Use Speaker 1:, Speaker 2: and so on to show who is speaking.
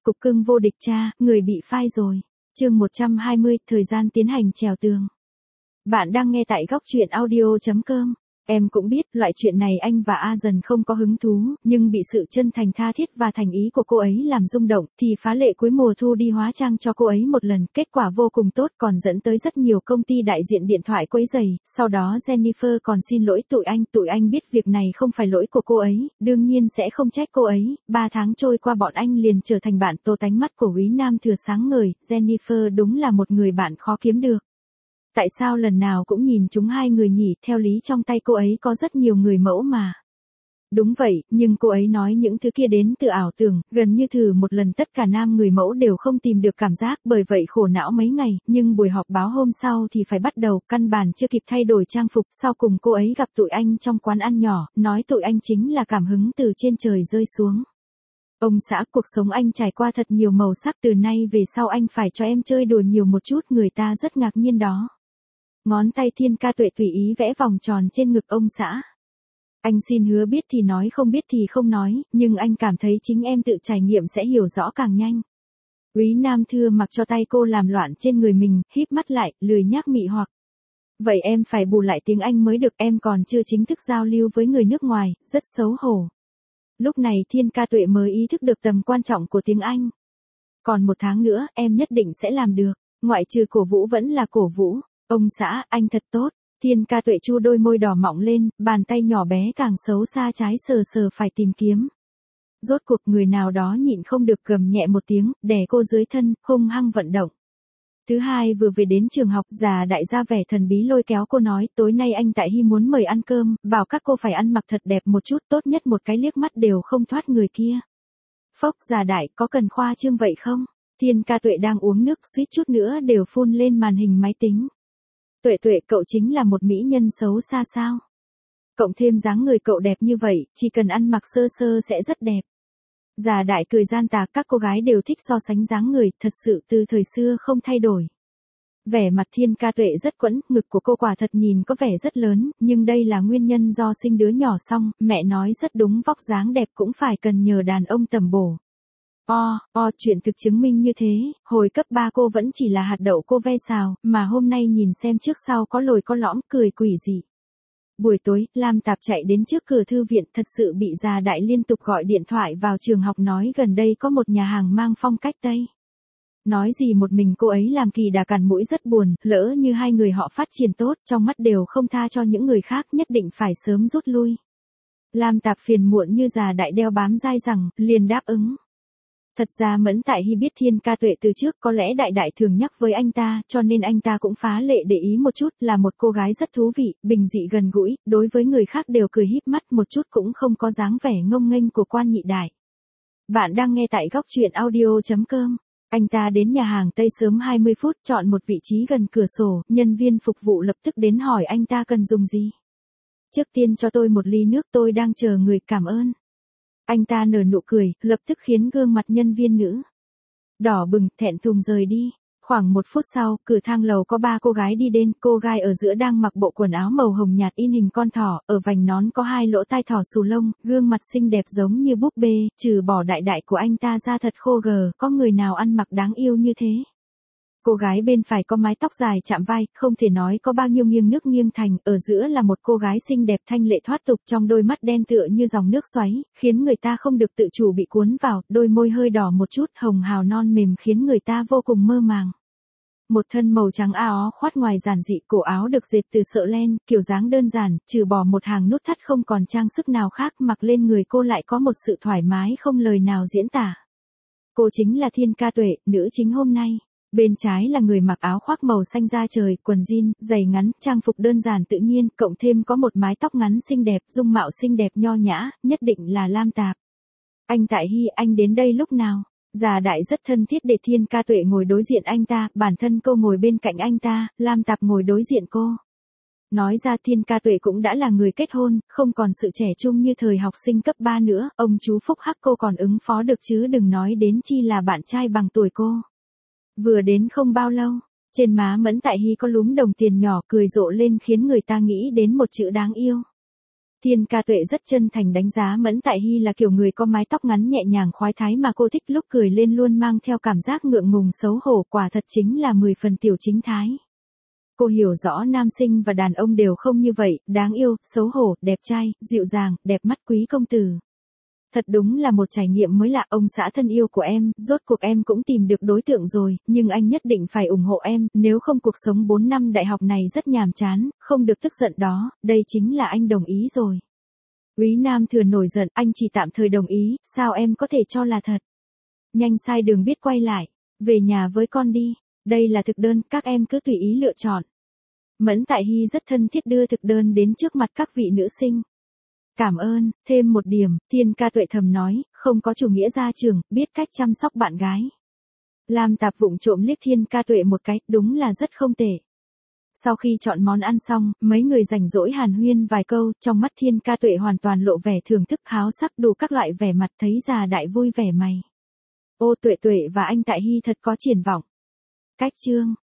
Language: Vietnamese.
Speaker 1: cục cưng vô địch cha, người bị phai rồi. Chương 120, thời gian tiến hành trèo tường. Bạn đang nghe tại góc truyện audio.com. Em cũng biết, loại chuyện này anh và A Dần không có hứng thú, nhưng bị sự chân thành tha thiết và thành ý của cô ấy làm rung động, thì phá lệ cuối mùa thu đi hóa trang cho cô ấy một lần, kết quả vô cùng tốt, còn dẫn tới rất nhiều công ty đại diện điện thoại quấy rầy. Sau đó Jennifer còn xin lỗi tụi anh biết việc này không phải lỗi của cô ấy, đương nhiên sẽ không trách cô ấy. 3 tháng trôi qua bọn anh liền trở thành bạn tô tánh mắt của Úy Nam Thừa sáng ngời, Jennifer đúng là một người bạn khó kiếm được. Tại sao lần nào cũng nhìn chúng hai người nhỉ, theo lý trong tay cô ấy có rất nhiều người mẫu mà. Đúng vậy, nhưng cô ấy nói những thứ kia đến từ ảo tưởng, gần như thử một lần tất cả nam người mẫu đều không tìm được cảm giác, bởi vậy khổ não mấy ngày, nhưng buổi họp báo hôm sau thì phải bắt đầu, căn bản chưa kịp thay đổi trang phục, sau cùng cô ấy gặp tụi anh trong quán ăn nhỏ, nói tụi anh chính là cảm hứng từ trên trời rơi xuống. Ông xã, cuộc sống anh trải qua thật nhiều màu sắc, từ nay về sau anh phải cho em chơi đùa nhiều một chút, người ta rất ngạc nhiên đó. Ngón tay Thiên Ca Tuệ tùy ý vẽ vòng tròn trên ngực ông xã. Anh xin hứa biết thì nói, không biết thì không nói, nhưng anh cảm thấy chính em tự trải nghiệm sẽ hiểu rõ càng nhanh. Úy Nam Thưa mặc cho tay cô làm loạn trên người mình, híp mắt lại, lười nhác mị hoặc. Vậy em phải bù lại tiếng Anh mới được, em còn chưa chính thức giao lưu với người nước ngoài, rất xấu hổ. Lúc này Thiên Ca Tuệ mới ý thức được tầm quan trọng của tiếng Anh. Còn 1 tháng nữa, em nhất định sẽ làm được, ngoại trừ cổ vũ vẫn là cổ vũ. Ông xã, anh thật tốt. Thiên Ca Tuệ chu đôi môi đỏ mọng lên, bàn tay nhỏ bé càng xấu xa trái sờ sờ phải tìm kiếm. Rốt cuộc người nào đó nhịn không được gầm nhẹ một tiếng, đè cô dưới thân, hung hăng vận động. Thứ hai vừa về đến trường học, già đại ra vẻ thần bí lôi kéo cô nói, tối nay anh Tại Hy muốn mời ăn cơm, bảo các cô phải ăn mặc thật đẹp một chút, tốt nhất một cái liếc mắt đều không thoát người kia. Phốc, già đại, có cần khoa trương vậy không? Thiên Ca Tuệ đang uống nước suýt chút nữa đều phun lên màn hình máy tính. Tuệ, cậu chính là một mỹ nhân xấu xa sao? Cộng thêm dáng người cậu đẹp như vậy, chỉ cần ăn mặc sơ sơ sẽ rất đẹp. Già đại cười gian tà, các cô gái đều thích so sánh dáng người, thật sự từ thời xưa không thay đổi. Vẻ mặt Thiên Ca Tuệ rất quẫn, ngực của cô quả thật nhìn có vẻ rất lớn, nhưng đây là nguyên nhân do sinh đứa nhỏ xong, mẹ nói rất đúng, vóc dáng đẹp cũng phải cần nhờ đàn ông tầm bổ. Chuyện thực chứng minh như thế, hồi cấp 3 cô vẫn chỉ là hạt đậu cô ve xào, mà hôm nay nhìn xem trước sau có lồi có lõm, cười quỷ dị. Buổi tối, Lam Tạp chạy đến trước cửa thư viện, thật sự bị già đại liên tục gọi điện thoại vào trường học nói gần đây có một nhà hàng mang phong cách Tây. Nói gì một mình cô ấy làm kỳ đà cằn mũi rất buồn, lỡ như hai người họ phát triển tốt, trong mắt đều không tha cho những người khác, nhất định phải sớm rút lui. Lam Tạp phiền muộn như già đại đeo bám dai rằng, liền đáp ứng. Thật ra Mẫn Tại Hy biết Thiên Ca Tuệ từ trước, có lẽ đại thường nhắc với anh ta, cho nên anh ta cũng phá lệ để ý một chút, là một cô gái rất thú vị, bình dị gần gũi, đối với người khác đều cười híp mắt, một chút cũng không có dáng vẻ ngông nghênh của quan nhị đại. Bạn đang nghe tại góc truyện audio.com. Anh ta đến nhà hàng Tây sớm 20 phút, chọn một vị trí gần cửa sổ, nhân viên phục vụ lập tức đến hỏi anh ta cần dùng gì. Trước tiên cho tôi một ly nước, tôi đang chờ người, cảm ơn. Anh ta nở nụ cười, lập tức khiến gương mặt nhân viên nữ đỏ bừng, thẹn thùng rời đi. Khoảng 1 phút sau, cửa thang lầu có 3 cô gái đi đến, cô gái ở giữa đang mặc bộ quần áo màu hồng nhạt in hình con thỏ, ở vành nón có 2 lỗ tai thỏ xù lông, gương mặt xinh đẹp giống như búp bê, trừ bỏ đại của anh ta ra thật khô gờ, có người nào ăn mặc đáng yêu như thế. Cô gái bên phải có mái tóc dài chạm vai, không thể nói có bao nhiêu nghiêng nước nghiêng thành, ở giữa là một cô gái xinh đẹp thanh lệ thoát tục, trong đôi mắt đen tựa như dòng nước xoáy, khiến người ta không được tự chủ bị cuốn vào, đôi môi hơi đỏ một chút, hồng hào non mềm khiến người ta vô cùng mơ màng. Một thân màu trắng áo khoát ngoài giản dị, cổ áo được dệt từ sợi len, kiểu dáng đơn giản, trừ bỏ một hàng nút thắt không còn trang sức nào khác, mặc lên người cô lại có một sự thoải mái không lời nào diễn tả. Cô chính là Thiên Ca Tuệ, nữ chính hôm nay. Bên trái là người mặc áo khoác màu xanh da trời, quần jean, giày ngắn, trang phục đơn giản tự nhiên, cộng thêm có một mái tóc ngắn xinh đẹp, dung mạo xinh đẹp nho nhã, nhất định là Lam Tạp. Anh Tại Hy, anh đến đây lúc nào? Già đại rất thân thiết để Thiên Ca Tuệ ngồi đối diện anh ta, bản thân cô ngồi bên cạnh anh ta, Lam Tạp ngồi đối diện cô. Nói ra Thiên Ca Tuệ cũng đã là người kết hôn, không còn sự trẻ trung như thời học sinh cấp 3 nữa, ông chú Phúc Hắc cô còn ứng phó được chứ đừng nói đến chi là bạn trai bằng tuổi cô. Vừa đến không bao lâu, trên má Mẫn Tại Hy có lúm đồng tiền nhỏ, cười rộ lên khiến người ta nghĩ đến một chữ đáng yêu. Thiên Ca Tuệ rất chân thành đánh giá Mẫn Tại Hy là kiểu người có mái tóc ngắn nhẹ nhàng khoái thái mà cô thích, lúc cười lên luôn mang theo cảm giác ngượng ngùng xấu hổ, quả thật chính là 10 phần tiểu chính thái. Cô hiểu rõ nam sinh và đàn ông đều không như vậy, đáng yêu, xấu hổ, đẹp trai, dịu dàng, đẹp mắt quý công tử. Thật đúng là một trải nghiệm mới lạ. Ông xã thân yêu của em, rốt cuộc em cũng tìm được đối tượng rồi, nhưng anh nhất định phải ủng hộ em, nếu không cuộc sống 4 năm đại học này rất nhàm chán, không được tức giận đó, đây chính là anh đồng ý rồi. Úy Nam Thừa nổi giận, anh chỉ tạm thời đồng ý, sao em có thể cho là thật. Nhanh sai đường biết quay lại, về nhà với con đi, đây là thực đơn, các em cứ tùy ý lựa chọn. Mẫn Tại Hy rất thân thiết đưa thực đơn đến trước mặt các vị nữ sinh. Cảm ơn, thêm một điểm, Thiên Ca Tuệ thầm nói, không có chủ nghĩa gia trưởng, biết cách chăm sóc bạn gái. Lam Tạp vụng trộm liếc Thiên Ca Tuệ một cái, đúng là rất không tệ. Sau khi chọn món ăn xong, mấy người rảnh rỗi hàn huyên vài câu, trong mắt Thiên Ca Tuệ hoàn toàn lộ vẻ thưởng thức háo sắc, đủ các loại vẻ mặt, thấy già đại vui vẻ mày. Ô Tuệ Tuệ và anh Tại Hy thật có triển vọng. Cách chương